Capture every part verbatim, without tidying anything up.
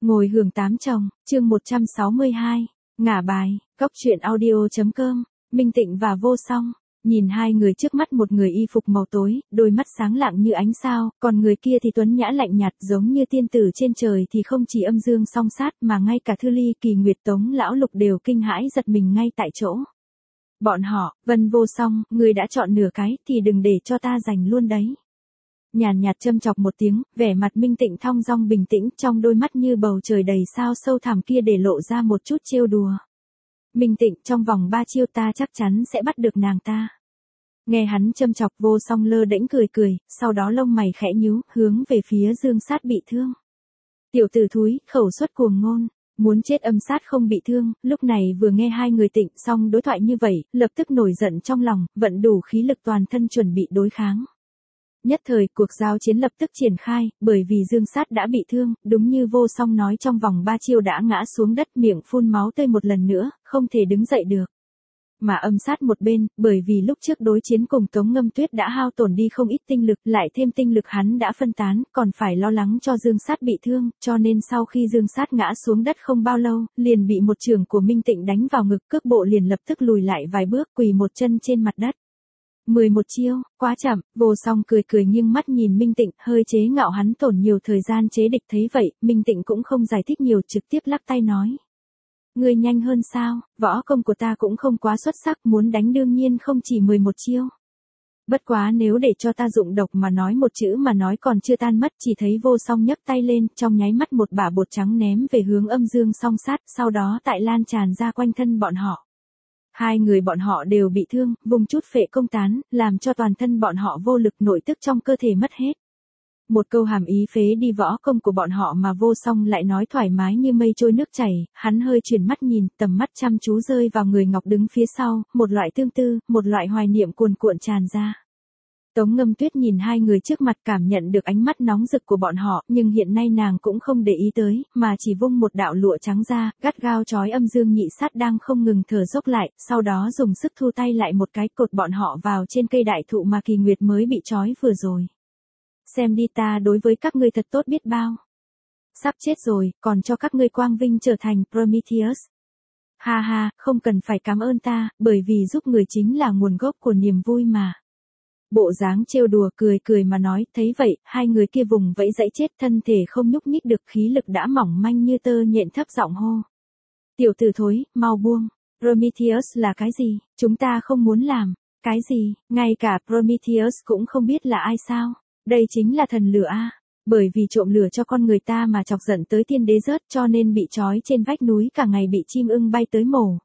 Ngồi hưởng tám chồng, chương một trăm sáu mươi hai, ngả bài, góc truyện audio.com, Minh Tịnh và Vô Song, nhìn hai người trước mắt, một người y phục màu tối, đôi mắt sáng lạng như ánh sao, còn người kia thì tuấn nhã lạnh nhạt giống như tiên tử trên trời, thì không chỉ âm dương song sát mà ngay cả Thư Ly, Kỳ Nguyệt, Tống Lão Lục đều kinh hãi giật mình ngay tại chỗ. Bọn họ, Vân Vô Song, người đã chọn nửa cái thì đừng để cho ta giành luôn đấy. Nhàn nhạt châm chọc một tiếng, vẻ mặt Minh Tịnh thong dong bình tĩnh, trong đôi mắt như bầu trời đầy sao sâu thẳm kia để lộ ra một chút trêu đùa. Minh Tịnh, trong vòng ba chiêu ta chắc chắn sẽ bắt được nàng ta. Nghe hắn châm chọc, Vô Song lơ đễnh cười cười, sau đó lông mày khẽ nhíu, hướng về phía Dương Sát bị thương. Tiểu tử thúi, khẩu suất cuồng ngôn, muốn chết âm sát không bị thương. Lúc này vừa nghe hai người Tịnh Song đối thoại như vậy, lập tức nổi giận trong lòng, vận đủ khí lực toàn thân chuẩn bị đối kháng. Nhất thời, cuộc giao chiến lập tức triển khai, bởi vì Dương Sát đã bị thương, đúng như Vô Song nói, trong vòng ba chiêu đã ngã xuống đất, miệng phun máu tươi một lần nữa, không thể đứng dậy được. Mà âm sát một bên, bởi vì lúc trước đối chiến cùng Tống Ngâm Tuyết đã hao tổn đi không ít tinh lực, lại thêm tinh lực hắn đã phân tán, còn phải lo lắng cho Dương Sát bị thương, cho nên sau khi Dương Sát ngã xuống đất không bao lâu, liền bị một chưởng của Minh Tịnh đánh vào ngực, cước bộ liền lập tức lùi lại vài bước, quỳ một chân trên mặt đất. mười một chiêu, quá chậm. Vô Song cười cười nghiêng mắt nhìn Minh Tịnh, hơi chế ngạo hắn tổn nhiều thời gian chế địch. Thấy vậy, Minh Tịnh cũng không giải thích nhiều, trực tiếp lắc tay nói. Ngươi nhanh hơn sao, võ công của ta cũng không quá xuất sắc, muốn đánh đương nhiên không chỉ mười một chiêu. Bất quá nếu để cho ta dụng độc mà nói một chữ mà nói còn chưa tan mất. Chỉ thấy Vô Song nhấc tay lên, trong nháy mắt một bả bột trắng ném về hướng âm dương song sát, sau đó tại lan tràn ra quanh thân bọn họ. Hai người bọn họ đều bị thương, vùng chút phệ công tán, làm cho toàn thân bọn họ vô lực, nội tức trong cơ thể mất hết. Một câu hàm ý phế đi võ công của bọn họ mà Vô Song lại nói thoải mái như mây trôi nước chảy. Hắn hơi chuyển mắt nhìn, tầm mắt chăm chú rơi vào người Ngọc đứng phía sau, một loại tương tư, một loại hoài niệm cuồn cuộn tràn ra. Tống Ngâm Tuyết nhìn hai người trước mặt, cảm nhận được ánh mắt nóng rực của bọn họ, nhưng hiện nay nàng cũng không để ý tới, mà chỉ vung một đạo lụa trắng ra, gắt gao trói âm dương nhị sát đang không ngừng thở dốc lại, sau đó dùng sức thu tay lại một cái, cột bọn họ vào trên cây đại thụ mà Kỳ Nguyệt mới bị trói vừa rồi. Xem đi, ta đối với các ngươi thật tốt biết bao. Sắp chết rồi, còn cho các ngươi quang vinh trở thành Prometheus. Ha ha, không cần phải cảm ơn ta, bởi vì giúp người chính là nguồn gốc của niềm vui mà. Bộ dáng trêu đùa, cười cười mà nói. Thấy vậy, hai người kia vùng vẫy dãy chết, thân thể không nhúc nhích được, khí lực đã mỏng manh như tơ nhện, thấp giọng hô. Tiểu tử thối, mau buông. Prometheus là cái gì? Chúng ta không muốn làm. Cái gì? Ngay cả Prometheus cũng không biết là ai sao? Đây chính là thần lửa a. Bởi vì trộm lửa cho con người ta mà chọc giận tới tiên đế rớt, cho nên bị trói trên vách núi, cả ngày bị chim ưng bay tới mổ.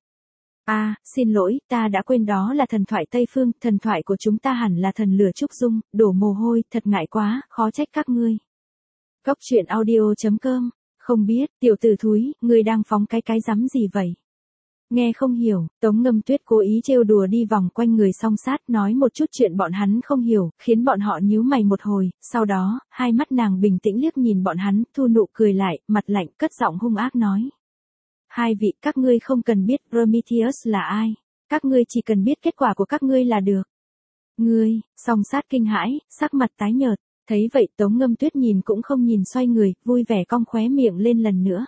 À, xin lỗi, ta đã quên đó là thần thoại Tây Phương, thần thoại của chúng ta hẳn là thần lửa Trúc Dung, đổ mồ hôi, thật ngại quá, khó trách các ngươi. Góc truyện audio.com, không biết, tiểu tử thúi, ngươi đang phóng cái cái rắm gì vậy? Nghe không hiểu, Tống Ngâm Tuyết cố ý trêu đùa đi vòng quanh người song sát, nói một chút chuyện bọn hắn không hiểu, khiến bọn họ nhíu mày một hồi, sau đó, hai mắt nàng bình tĩnh liếc nhìn bọn hắn, thu nụ cười lại, mặt lạnh, cất giọng hung ác nói. Hai vị, các ngươi không cần biết Prometheus là ai, các ngươi chỉ cần biết kết quả của các ngươi là được. Ngươi, song sát kinh hãi, sắc mặt tái nhợt, thấy vậy Tống Ngâm Tuyết nhìn cũng không nhìn, xoay người, vui vẻ cong khóe miệng lên lần nữa.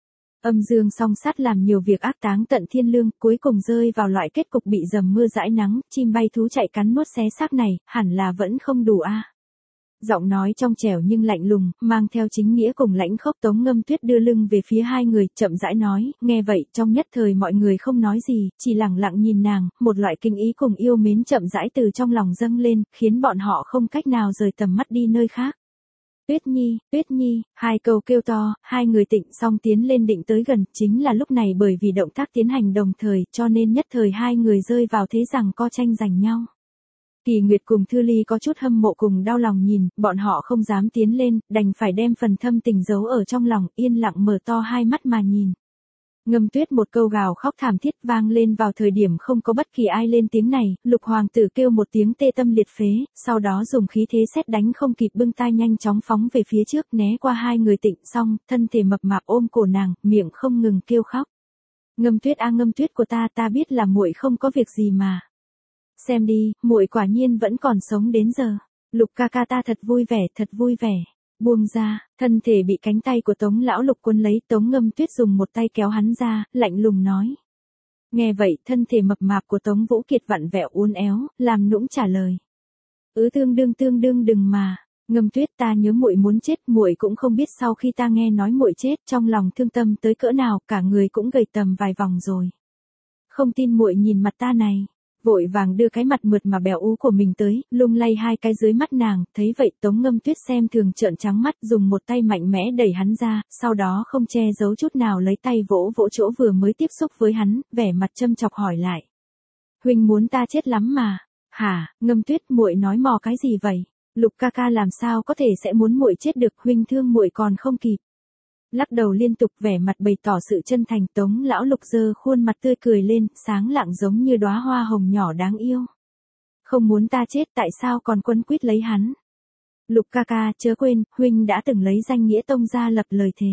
Âm dương song sát làm nhiều việc ác táng tận thiên lương, cuối cùng rơi vào loại kết cục bị dầm mưa dãi nắng, chim bay thú chạy cắn nuốt xé xác này, hẳn là vẫn không đủ a. À. Giọng nói trong trẻo nhưng lạnh lùng, mang theo chính nghĩa cùng lãnh khốc. Tống Ngâm Tuyết đưa lưng về phía hai người, chậm rãi nói. Nghe vậy, trong nhất thời mọi người không nói gì, chỉ lặng lặng nhìn nàng, một loại kinh ý cùng yêu mến chậm rãi từ trong lòng dâng lên, khiến bọn họ không cách nào rời tầm mắt đi nơi khác. Tuyết Nhi, Tuyết Nhi, hai câu kêu to, hai người Tịnh Song tiến lên định tới gần, chính là lúc này bởi vì động tác tiến hành đồng thời, cho nên nhất thời hai người rơi vào thế rằng co tranh giành nhau. Kỳ Nguyệt cùng Thư Ly có chút hâm mộ cùng đau lòng nhìn, bọn họ không dám tiến lên, đành phải đem phần thâm tình giấu ở trong lòng, yên lặng mở to hai mắt mà nhìn. Ngâm Tuyết một câu gào khóc thảm thiết vang lên vào thời điểm không có bất kỳ ai lên tiếng này, Lục hoàng tử kêu một tiếng tê tâm liệt phế, sau đó dùng khí thế sét đánh không kịp bưng tay nhanh chóng phóng về phía trước, né qua hai người Tịnh Song, thân thể mập mạp ôm cổ nàng, miệng không ngừng kêu khóc. Ngâm Tuyết a, Ngâm Tuyết của ta, ta biết là muội không có việc gì mà. Xem đi, muội quả nhiên vẫn còn sống đến giờ. Lục ca ca ta thật vui vẻ, thật vui vẻ. Buông ra, thân thể bị cánh tay của Tống Lão Lục cuốn lấy, Tống Ngâm Tuyết dùng một tay kéo hắn ra, lạnh lùng nói. Nghe vậy, thân thể mập mạp của Tống Vũ Kiệt vặn vẹo uốn éo, làm nũng trả lời. Ứ tương đương tương đương đừng mà, Ngâm Tuyết ta nhớ muội muốn chết, muội cũng không biết sau khi ta nghe nói muội chết trong lòng thương tâm tới cỡ nào, cả người cũng gầy tầm vài vòng rồi. Không tin muội nhìn mặt ta này. Vội vàng đưa cái mặt mượt mà béo ú của mình tới, lung lay hai cái dưới mắt nàng, thấy vậy Tống Ngâm Tuyết xem thường trợn trắng mắt, dùng một tay mạnh mẽ đẩy hắn ra, sau đó không che giấu chút nào lấy tay vỗ vỗ chỗ vừa mới tiếp xúc với hắn, vẻ mặt châm chọc hỏi lại. Huynh muốn ta chết lắm mà. Hả, Ngâm Tuyết muội nói mò cái gì vậy? Lục ca ca làm sao có thể sẽ muốn muội chết được, huynh thương muội còn không kịp. Lắc đầu liên tục vẻ mặt bày tỏ sự chân thành, Tống Lão Lục giơ khuôn mặt tươi cười lên, sáng lạng giống như đóa hoa hồng nhỏ đáng yêu. Không muốn ta chết tại sao còn quấn quýt lấy hắn? Lục ca ca chớ quên, huynh đã từng lấy danh nghĩa tông ra lập lời thề.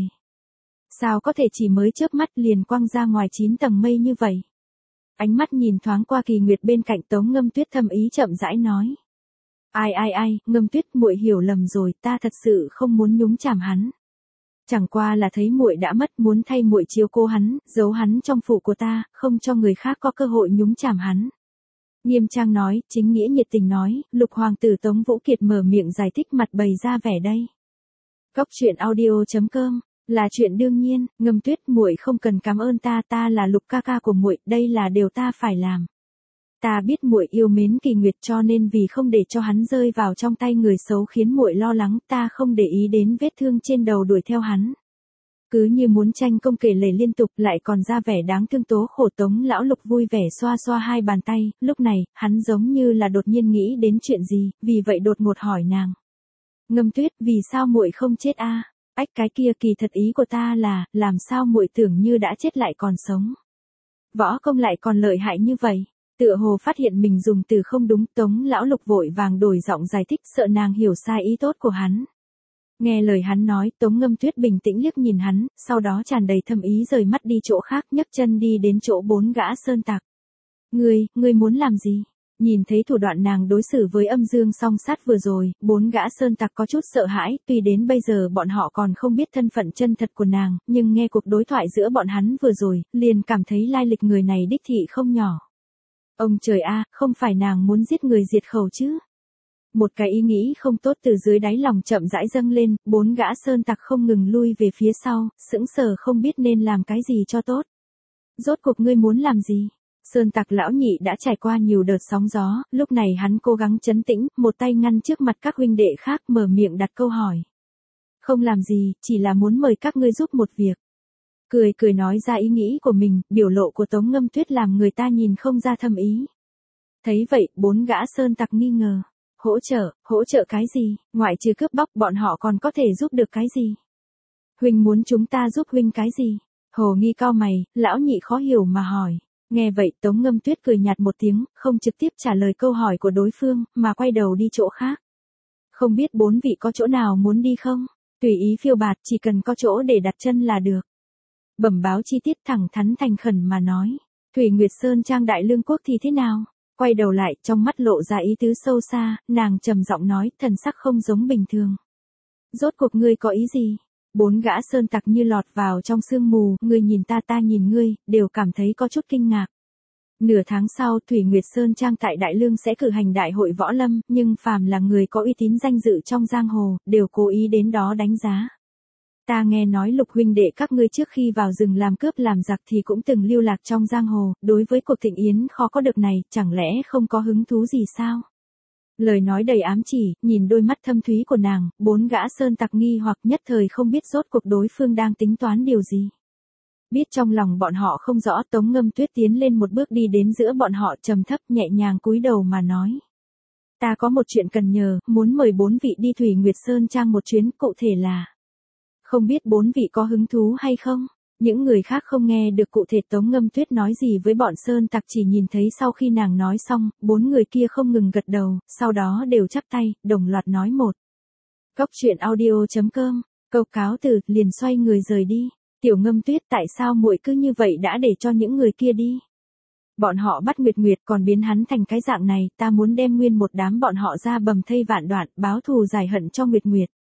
Sao có thể chỉ mới chớp mắt liền quăng ra ngoài chín tầng mây như vậy? Ánh mắt nhìn thoáng qua Kỳ Nguyệt bên cạnh Tống Ngâm Tuyết thầm ý chậm rãi nói. Ai ai ai, Ngâm Tuyết muội hiểu lầm rồi, ta thật sự không muốn nhúng chàm hắn. Chẳng qua là thấy muội đã mất, muốn thay muội chiếu cố hắn, giấu hắn trong phủ của ta, không cho người khác có cơ hội nhúng chàm hắn. Nghiêm trang nói, chính nghĩa nhiệt tình nói, Lục hoàng tử Tống Vũ Kiệt mở miệng giải thích, mặt bày ra vẻ đây. Cốc truyện audio chấm com, là chuyện đương nhiên, Ngâm Tuyết muội không cần cảm ơn ta, ta là Lục ca ca của muội, đây là điều ta phải làm. Ta biết muội yêu mến Kỳ Nguyệt, cho nên vì không để cho hắn rơi vào trong tay người xấu khiến muội lo lắng, ta không để ý đến vết thương trên đầu đuổi theo hắn. Cứ như muốn tranh công kể lể liên tục, lại còn ra vẻ đáng thương tố khổ. Tống Lão Lục vui vẻ xoa xoa hai bàn tay, lúc này, hắn giống như là đột nhiên nghĩ đến chuyện gì, vì vậy đột ngột hỏi nàng. Ngâm Tuyết, vì sao muội không chết a? Ách, cái kia kỳ thật ý của ta là, làm sao muội tưởng như đã chết lại còn sống. Võ công lại còn lợi hại như vậy. Tựa hồ phát hiện mình dùng từ không đúng, Tống Lão Lục vội vàng đổi giọng giải thích, sợ nàng hiểu sai ý tốt của hắn. Nghe lời hắn nói, Tống Ngâm Tuyết bình tĩnh liếc nhìn hắn, sau đó tràn đầy thâm ý rời mắt đi chỗ khác, nhấc chân đi đến chỗ bốn gã sơn tặc. Ngươi, ngươi muốn làm gì? Nhìn thấy thủ đoạn nàng đối xử với Âm Dương Song Sát vừa rồi, bốn gã sơn tặc có chút sợ hãi, tuy đến bây giờ bọn họ còn không biết thân phận chân thật của nàng, nhưng nghe cuộc đối thoại giữa bọn hắn vừa rồi, liền cảm thấy lai lịch người này đích thị không nhỏ. Ông trời a, không phải nàng muốn giết người diệt khẩu chứ? Một cái ý nghĩ không tốt từ dưới đáy lòng chậm rãi dâng lên, bốn gã sơn tặc không ngừng lui về phía sau, sững sờ không biết nên làm cái gì cho tốt. Rốt cuộc ngươi muốn làm gì? Sơn tặc lão nhị đã trải qua nhiều đợt sóng gió, lúc này hắn cố gắng trấn tĩnh, một tay ngăn trước mặt các huynh đệ khác, mở miệng đặt câu hỏi. Không làm gì, chỉ là muốn mời các ngươi giúp một việc. Cười cười nói ra ý nghĩ của mình, biểu lộ của Tống Ngâm Tuyết làm người ta nhìn không ra thâm ý. Thấy vậy, bốn gã sơn tặc nghi ngờ. Hỗ trợ, hỗ trợ cái gì, ngoại trừ cướp bóc bọn họ còn có thể giúp được cái gì? Huynh muốn chúng ta giúp huynh cái gì? Hồ nghi cao mày, lão nhị khó hiểu mà hỏi. Nghe vậy Tống Ngâm Tuyết cười nhạt một tiếng, không trực tiếp trả lời câu hỏi của đối phương, mà quay đầu đi chỗ khác. Không biết bốn vị có chỗ nào muốn đi không? Tùy ý phiêu bạt, chỉ cần có chỗ để đặt chân là được. Bẩm báo chi tiết, thẳng thắn thành khẩn mà nói. Thủy Nguyệt Sơn Trang Đại Lương Quốc thì thế nào? Quay đầu lại, trong mắt lộ ra ý tứ sâu xa, nàng trầm giọng nói, thần sắc không giống bình thường. Rốt cuộc ngươi có ý gì? Bốn gã sơn tặc như lọt vào trong sương mù, ngươi nhìn ta ta nhìn ngươi, đều cảm thấy có chút kinh ngạc. Nửa tháng sau, Thủy Nguyệt Sơn Trang tại Đại Lương sẽ cử hành đại hội võ lâm, nhưng phàm là người có uy tín danh dự trong giang hồ, đều cố ý đến đó đánh giá. Ta nghe nói Lục huynh đệ các ngươi trước khi vào rừng làm cướp làm giặc thì cũng từng lưu lạc trong giang hồ, đối với cuộc thịnh yến khó có được này, chẳng lẽ không có hứng thú gì sao? Lời nói đầy ám chỉ, nhìn đôi mắt thâm thúy của nàng, bốn gã sơn tặc nghi hoặc nhất thời không biết rốt cuộc đối phương đang tính toán điều gì. Biết trong lòng bọn họ không rõ, Tống Ngâm Tuyết tiến lên một bước đi đến giữa bọn họ, trầm thấp nhẹ nhàng cúi đầu mà nói. Ta có một chuyện cần nhờ, muốn mời bốn vị đi Thủy Nguyệt Sơn Trang một chuyến, cụ thể là... Không biết bốn vị có hứng thú hay không? Những người khác không nghe được cụ thể Tống Ngâm Tuyết nói gì với bọn sơn tặc, chỉ nhìn thấy sau khi nàng nói xong, bốn người kia không ngừng gật đầu, sau đó đều chắp tay, đồng loạt nói một. Cốc truyện audio chấm com, câu cáo từ, liền xoay người rời đi. Tiểu Ngâm Tuyết, tại sao muội cứ như vậy đã để cho những người kia đi? Bọn họ bắt Nguyệt Nguyệt còn biến hắn thành cái dạng này, ta muốn đem nguyên một đám bọn họ ra bầm thây vạn đoạn, báo thù giải hận cho Nguyệt Nguyệt.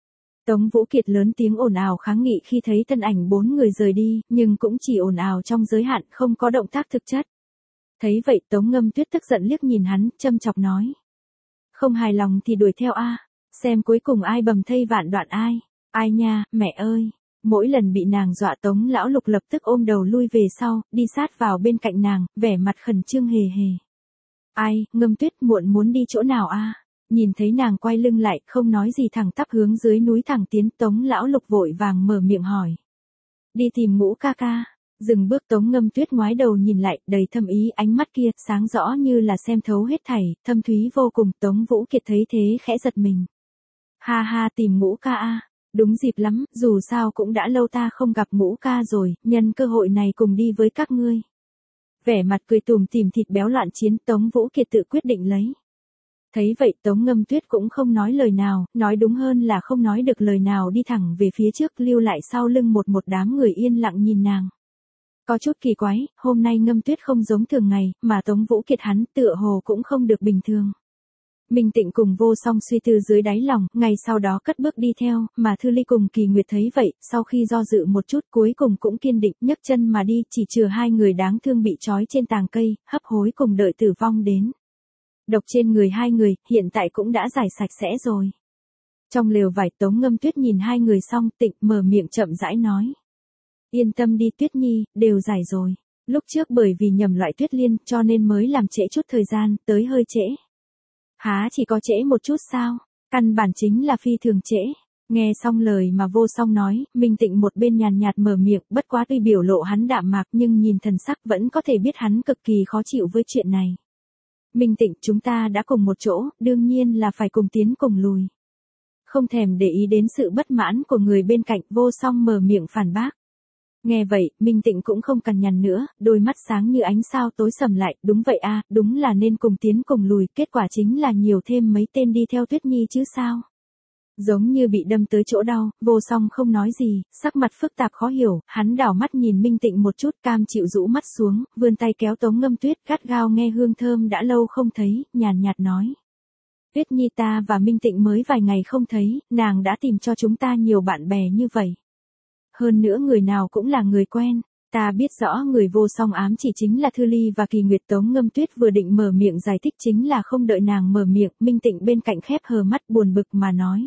Tống Vũ Kiệt lớn tiếng ồn ào kháng nghị khi thấy thân ảnh bốn người rời đi, nhưng cũng chỉ ồn ào trong giới hạn, không có động tác thực chất. Thấy vậy Tống Ngâm Tuyết tức giận liếc nhìn hắn, châm chọc nói. Không hài lòng thì đuổi theo a, xem cuối cùng ai bầm thây vạn đoạn ai. Ai nha, mẹ ơi. Mỗi lần bị nàng dọa Tống lão lục lập tức ôm đầu lui về sau, đi sát vào bên cạnh nàng, vẻ mặt khẩn trương hề hề. Ai, Ngâm Tuyết muộn muốn đi chỗ nào a? Nhìn thấy nàng quay lưng lại, không nói gì thẳng tắp hướng dưới núi thẳng tiến, Tống lão lục vội vàng mở miệng hỏi. Đi tìm Ngũ ca ca. Dừng bước Tống Ngâm Tuyết ngoái đầu nhìn lại, đầy thâm ý, ánh mắt kia, sáng rõ như là xem thấu hết thảy, thâm thúy vô cùng. Tống Vũ Kiệt thấy thế khẽ giật mình. Ha ha, tìm Ngũ ca a, đúng dịp lắm, dù sao cũng đã lâu ta không gặp Ngũ ca rồi, nhân cơ hội này cùng đi với các ngươi. Vẻ mặt cười tủm tỉm thịt béo loạn chiến, Tống Vũ Kiệt tự quyết định lấy. Thấy vậy Tống Ngâm Tuyết cũng không nói lời nào, nói đúng hơn là không nói được lời nào, đi thẳng về phía trước, lưu lại sau lưng một một đám người yên lặng nhìn nàng. Có chút kỳ quái, hôm nay Ngâm Tuyết không giống thường ngày, mà Tống Vũ Kiệt hắn tựa hồ cũng không được bình thường. Minh Tịnh cùng Vô Song suy tư dưới đáy lòng, ngày sau đó cất bước đi theo, mà Thư Ly cùng Kỳ Nguyệt thấy vậy, sau khi do dự một chút cuối cùng cũng kiên định, nhấc chân mà đi, chỉ trừ hai người đáng thương bị trói trên tàng cây, hấp hối cùng đợi tử vong đến. Độc trên người hai người, hiện tại cũng đã giải sạch sẽ rồi. Trong lều vải Tống Ngâm Tuyết nhìn hai người xong, Tịnh mở miệng chậm rãi nói. Yên tâm đi Tuyết Nhi, đều giải rồi. Lúc trước bởi vì nhầm loại tuyết liên, cho nên mới làm trễ chút thời gian, tới hơi trễ. Há chỉ có trễ một chút sao, căn bản chính là phi thường trễ. Nghe xong lời mà Vô Song nói, Minh Tịnh một bên nhàn nhạt mở miệng, bất quá tuy biểu lộ hắn đạm mạc nhưng nhìn thần sắc vẫn có thể biết hắn cực kỳ khó chịu với chuyện này. Minh Tịnh, chúng ta đã cùng một chỗ, đương nhiên là phải cùng tiến cùng lùi. Không thèm để ý đến sự bất mãn của người bên cạnh, Vô Song mở miệng phản bác. Nghe vậy, Minh Tịnh cũng không cằn nhằn nữa, đôi mắt sáng như ánh sao tối sầm lại, đúng vậy a, đúng là nên cùng tiến cùng lùi, kết quả chính là nhiều thêm mấy tên đi theo Tuyết Nhi chứ sao. Giống như bị đâm tới chỗ đau, Vô Song không nói gì, sắc mặt phức tạp khó hiểu, hắn đảo mắt nhìn Minh Tịnh một chút, cam chịu rũ mắt xuống, vươn tay kéo Tống Ngâm Tuyết, gắt gao nghe hương thơm đã lâu không thấy, nhàn nhạt nói. Tuyết Nhi, ta và Minh Tịnh mới vài ngày không thấy, nàng đã tìm cho chúng ta nhiều bạn bè như vậy. Hơn nữa người nào cũng là người quen, ta biết rõ người Vô Song ám chỉ chính là Thư Ly và Kỳ Nguyệt. Tống Ngâm Tuyết vừa định mở miệng giải thích chính là không đợi nàng mở miệng, Minh Tịnh bên cạnh khép hờ mắt buồn bực mà nói.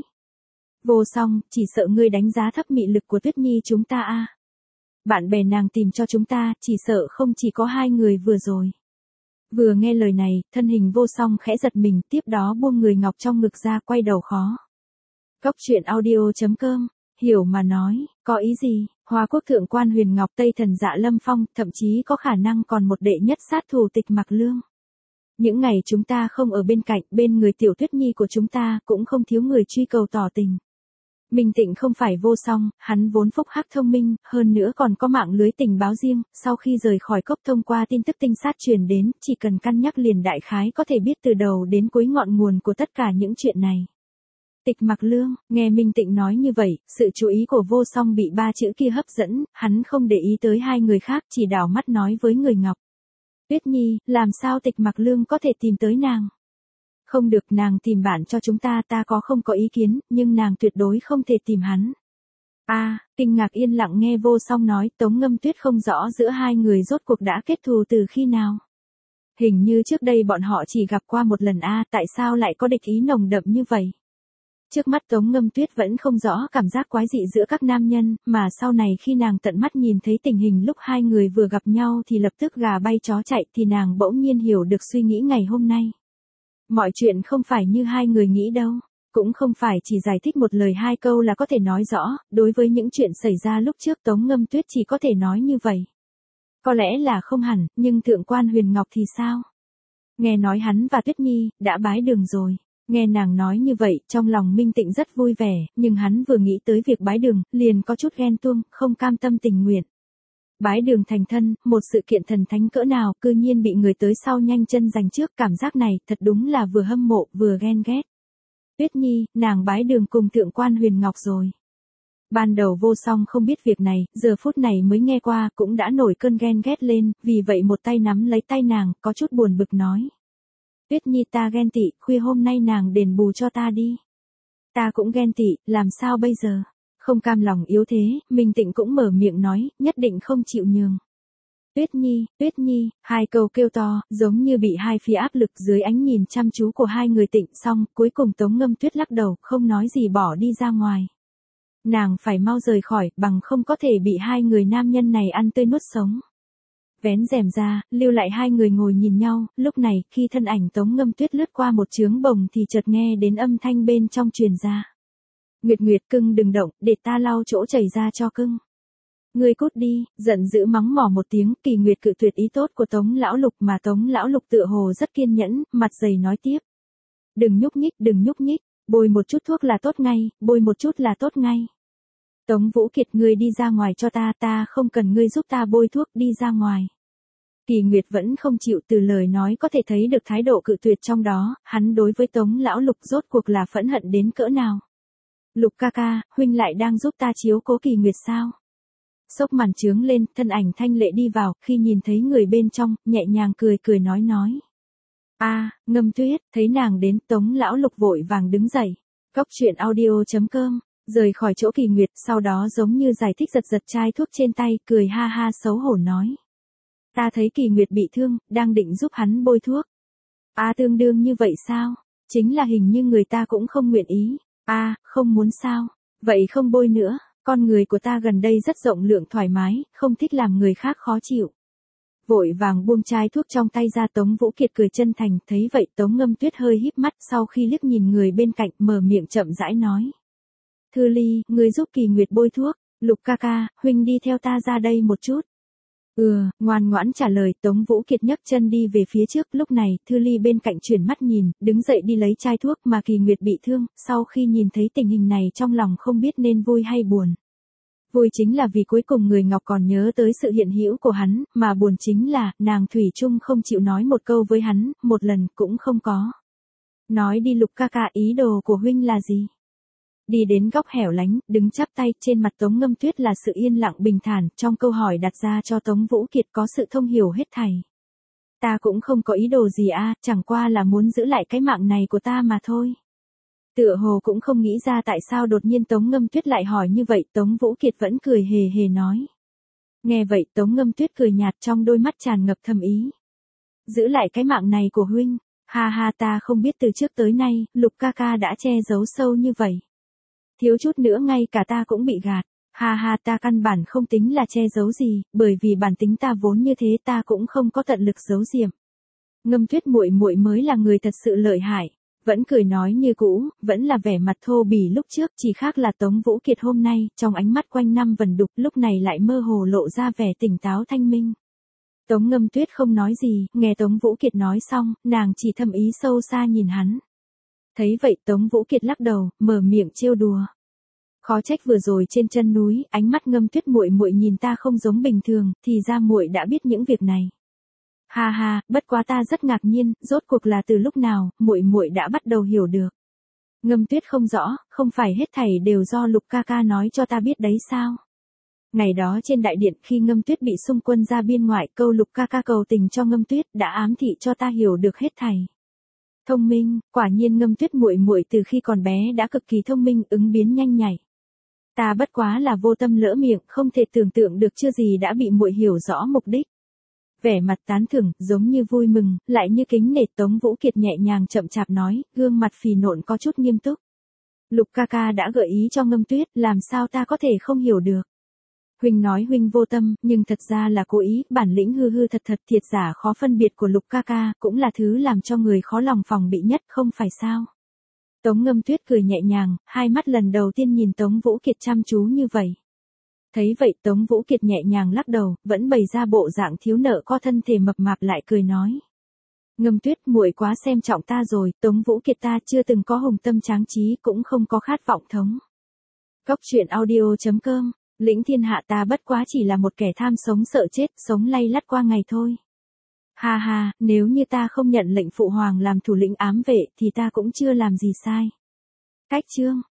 Vô Song, chỉ sợ ngươi đánh giá thấp mị lực của Tuyết Nhi chúng ta a. Bạn bè nàng tìm cho chúng ta, chỉ sợ không chỉ có hai người vừa rồi. Vừa nghe lời này, thân hình Vô Song khẽ giật mình, tiếp đó buông người ngọc trong ngực ra, quay đầu khó. Cốc truyện audio chấm com, hiểu mà nói, có ý gì? Hoa quốc thượng quan Huyền Ngọc, Tây thần Dạ Lâm Phong, thậm chí có khả năng còn một đệ nhất sát thủ Tịch Mặc Lương. Những ngày chúng ta không ở bên cạnh, bên người tiểu Tuyết Nhi của chúng ta, cũng không thiếu người truy cầu tỏ tình. Minh Tịnh không phải Vô Song, hắn vốn phúc hắc thông minh, hơn nữa còn có mạng lưới tình báo riêng, sau khi rời khỏi cốc thông qua tin tức tinh sát truyền đến, chỉ cần cân nhắc liền đại khái có thể biết từ đầu đến cuối ngọn nguồn của tất cả những chuyện này. Tịch Mặc Lương, nghe Minh Tịnh nói như vậy, sự chú ý của Vô Song bị ba chữ kia hấp dẫn, hắn không để ý tới hai người khác, chỉ đảo mắt nói với người Ngọc. Tuyết Nhi, làm sao Tịch Mặc Lương có thể tìm tới nàng? Không được, nàng tìm bạn cho chúng ta, ta có không có ý kiến, nhưng nàng tuyệt đối không thể tìm hắn. A, à, kinh ngạc yên lặng nghe Vô Song nói, Tống Ngâm Tuyết không rõ giữa hai người rốt cuộc đã kết thù từ khi nào. Hình như trước đây bọn họ chỉ gặp qua một lần a, à, tại sao lại có địch ý nồng đậm như vậy? Trước mắt Tống Ngâm Tuyết vẫn không rõ cảm giác quái dị giữa các nam nhân, mà sau này khi nàng tận mắt nhìn thấy tình hình lúc hai người vừa gặp nhau thì lập tức gà bay chó chạy, thì nàng bỗng nhiên hiểu được suy nghĩ ngày hôm nay. Mọi chuyện không phải như hai người nghĩ đâu, cũng không phải chỉ giải thích một lời hai câu là có thể nói rõ, đối với những chuyện xảy ra lúc trước Tống Ngâm Tuyết chỉ có thể nói như vậy. Có lẽ là không hẳn, nhưng thượng quan Huyền Ngọc thì sao? Nghe nói hắn và Tuyết Nhi đã bái đường rồi. Nghe nàng nói như vậy, trong lòng Minh Tịnh rất vui vẻ, nhưng hắn vừa nghĩ tới việc bái đường, liền có chút ghen tuông, không cam tâm tình nguyện. Bái đường thành thân, một sự kiện thần thánh cỡ nào, cư nhiên bị người tới sau nhanh chân giành trước, cảm giác này, thật đúng là vừa hâm mộ, vừa ghen ghét. Tuyết Nhi, nàng bái đường cùng thượng quan Huyền Ngọc rồi. Ban đầu Vô Song không biết việc này, giờ phút này mới nghe qua, cũng đã nổi cơn ghen ghét lên, vì vậy một tay nắm lấy tay nàng, có chút buồn bực nói. Tuyết Nhi, ta ghen tị, khuya hôm nay nàng đền bù cho ta đi. Ta cũng ghen tị, làm sao bây giờ? Không cam lòng yếu thế, Minh Tịnh cũng mở miệng nói, nhất định không chịu nhường. Tuyết Nhi, Tuyết Nhi, hai câu kêu to, giống như bị hai phía áp lực dưới ánh nhìn chăm chú của hai người Tịnh xong, cuối cùng Tống Ngâm Tuyết lắc đầu, không nói gì bỏ đi ra ngoài. Nàng phải mau rời khỏi, bằng không có thể bị hai người nam nhân này ăn tươi nuốt sống. Vén rèm ra, lưu lại hai người ngồi nhìn nhau, lúc này, khi thân ảnh Tống Ngâm Tuyết lướt qua một trướng bồng thì chợt nghe đến âm thanh bên trong truyền ra. Nguyệt Nguyệt cưng đừng động, để ta lau chỗ chảy ra cho cưng. Ngươi cút đi, giận dữ mắng mỏ một tiếng, Kỳ Nguyệt cự tuyệt ý tốt của Tống Lão Lục mà Tống Lão Lục tựa hồ rất kiên nhẫn, mặt dày nói tiếp. Đừng nhúc nhích, đừng nhúc nhích, bôi một chút thuốc là tốt ngay, bôi một chút là tốt ngay. Tống Vũ Kiệt ngươi đi ra ngoài cho ta, ta không cần ngươi giúp ta bôi thuốc, đi ra ngoài. Kỳ Nguyệt vẫn không chịu, từ lời nói có thể thấy được thái độ cự tuyệt trong đó, hắn đối với Tống Lão Lục rốt cuộc là phẫn hận đến cỡ nào. Lục ca ca, huynh lại đang giúp ta chiếu cố Kỳ Nguyệt sao? Xốc màn trướng lên, thân ảnh Thanh Lệ đi vào, khi nhìn thấy người bên trong, nhẹ nhàng cười cười nói nói. A, à, Ngâm Tuyết, thấy nàng đến, Tống Lão Lục vội vàng đứng dậy. Cóc truyện audio chấm com, rời khỏi chỗ Kỳ Nguyệt, sau đó giống như giải thích giật giật chai thuốc trên tay, cười ha ha xấu hổ nói. Ta thấy Kỳ Nguyệt bị thương, đang định giúp hắn bôi thuốc. A à, tương đương như vậy sao? Chính là hình như người ta cũng không nguyện ý. A, à, không muốn sao? Vậy không bôi nữa. Con người của ta gần đây rất rộng lượng thoải mái, không thích làm người khác khó chịu. Vội vàng buông chai thuốc trong tay ra, Tống Vũ Kiệt cười chân thành, thấy vậy Tống Ngâm Tuyết hơi híp mắt, sau khi liếc nhìn người bên cạnh, mở miệng chậm rãi nói. Thư Ly, người giúp Kỳ Nguyệt bôi thuốc, Lục ca ca, huynh đi theo ta ra đây một chút. Ừ, ngoan ngoãn trả lời, Tống Vũ Kiệt nhấc chân đi về phía trước, lúc này, Thư Ly bên cạnh chuyển mắt nhìn, đứng dậy đi lấy chai thuốc mà Kỳ Nguyệt bị thương, sau khi nhìn thấy tình hình này trong lòng không biết nên vui hay buồn. Vui chính là vì cuối cùng người Ngọc còn nhớ tới sự hiện hữu của hắn, mà buồn chính là, nàng thủy chung không chịu nói một câu với hắn, một lần cũng không có. Nói đi Lục ca ca, ý đồ của huynh là gì? Đi đến góc hẻo lánh, đứng chắp tay, trên mặt Tống Ngâm Tuyết là sự yên lặng bình thản, trong câu hỏi đặt ra cho Tống Vũ Kiệt có sự thông hiểu hết thảy. Ta cũng không có ý đồ gì a, chẳng qua là muốn giữ lại cái mạng này của ta mà thôi. Tựa hồ cũng không nghĩ ra tại sao đột nhiên Tống Ngâm Tuyết lại hỏi như vậy, Tống Vũ Kiệt vẫn cười hề hề nói. Nghe vậy Tống Ngâm Tuyết cười nhạt, trong đôi mắt tràn ngập thâm ý. Giữ lại cái mạng này của huynh, ha ha, ta không biết từ trước tới nay, Lục ca ca đã che giấu sâu như vậy. Thiếu chút nữa ngay cả ta cũng bị gạt, ha ha, ta căn bản không tính là che giấu gì, bởi vì bản tính ta vốn như thế, ta cũng không có tận lực giấu diệm. Ngâm Tuyết muội muội mới là người thật sự lợi hại. Vẫn cười nói như cũ, vẫn là vẻ mặt thô bỉ lúc trước, chỉ khác là Tống Vũ Kiệt hôm nay, trong ánh mắt quanh năm vần đục, lúc này lại mơ hồ lộ ra vẻ tỉnh táo thanh minh. Tống Ngâm Tuyết không nói gì, nghe Tống Vũ Kiệt nói xong, nàng chỉ thầm ý sâu xa nhìn hắn. Thấy vậy Tống Vũ Kiệt lắc đầu, mở miệng trêu đùa. Khó trách vừa rồi trên chân núi, ánh mắt Ngâm Tuyết muội muội nhìn ta không giống bình thường, thì ra muội đã biết những việc này. Ha ha, bất quá ta rất ngạc nhiên, rốt cuộc là từ lúc nào, muội muội đã bắt đầu hiểu được. Ngâm Tuyết không rõ, không phải hết thảy đều do Lục ca ca nói cho ta biết đấy sao? Ngày đó trên đại điện khi Ngâm Tuyết bị xung quân ra biên ngoại, câu Lục ca ca cầu tình cho Ngâm Tuyết đã ám thị cho ta hiểu được hết thảy. Thông minh, quả nhiên Ngâm Tuyết muội muội từ khi còn bé đã cực kỳ thông minh, ứng biến nhanh nhạy. Ta bất quá là vô tâm lỡ miệng, không thể tưởng tượng được chưa gì đã bị muội hiểu rõ mục đích. Vẻ mặt tán thưởng, giống như vui mừng, lại như kính nể, Tống Vũ Kiệt nhẹ nhàng chậm chạp nói, gương mặt phì nộn có chút nghiêm túc. Lục ca ca đã gợi ý cho Ngâm Tuyết, làm sao ta có thể không hiểu được. Huynh nói huynh vô tâm, nhưng thật ra là cố ý, bản lĩnh hư hư thật thật, thiệt giả khó phân biệt của Lục ca ca, cũng là thứ làm cho người khó lòng phòng bị nhất, không phải sao. Tống Ngâm Tuyết cười nhẹ nhàng, hai mắt lần đầu tiên nhìn Tống Vũ Kiệt chăm chú như vậy. Thấy vậy Tống Vũ Kiệt nhẹ nhàng lắc đầu, vẫn bày ra bộ dạng thiếu nợ co thân thể mập mạp, lại cười nói. Ngâm Tuyết muội quá xem trọng ta rồi, Tống Vũ Kiệt ta chưa từng có hùng tâm tráng trí, cũng không có khát vọng thống. Cóc truyện audio chấm com, lĩnh thiên hạ ta bất quá chỉ là một kẻ tham sống sợ chết, sống lay lắt qua ngày thôi. Ha ha, nếu như ta không nhận lệnh phụ hoàng làm thủ lĩnh ám vệ thì ta cũng chưa làm gì sai. Cách chương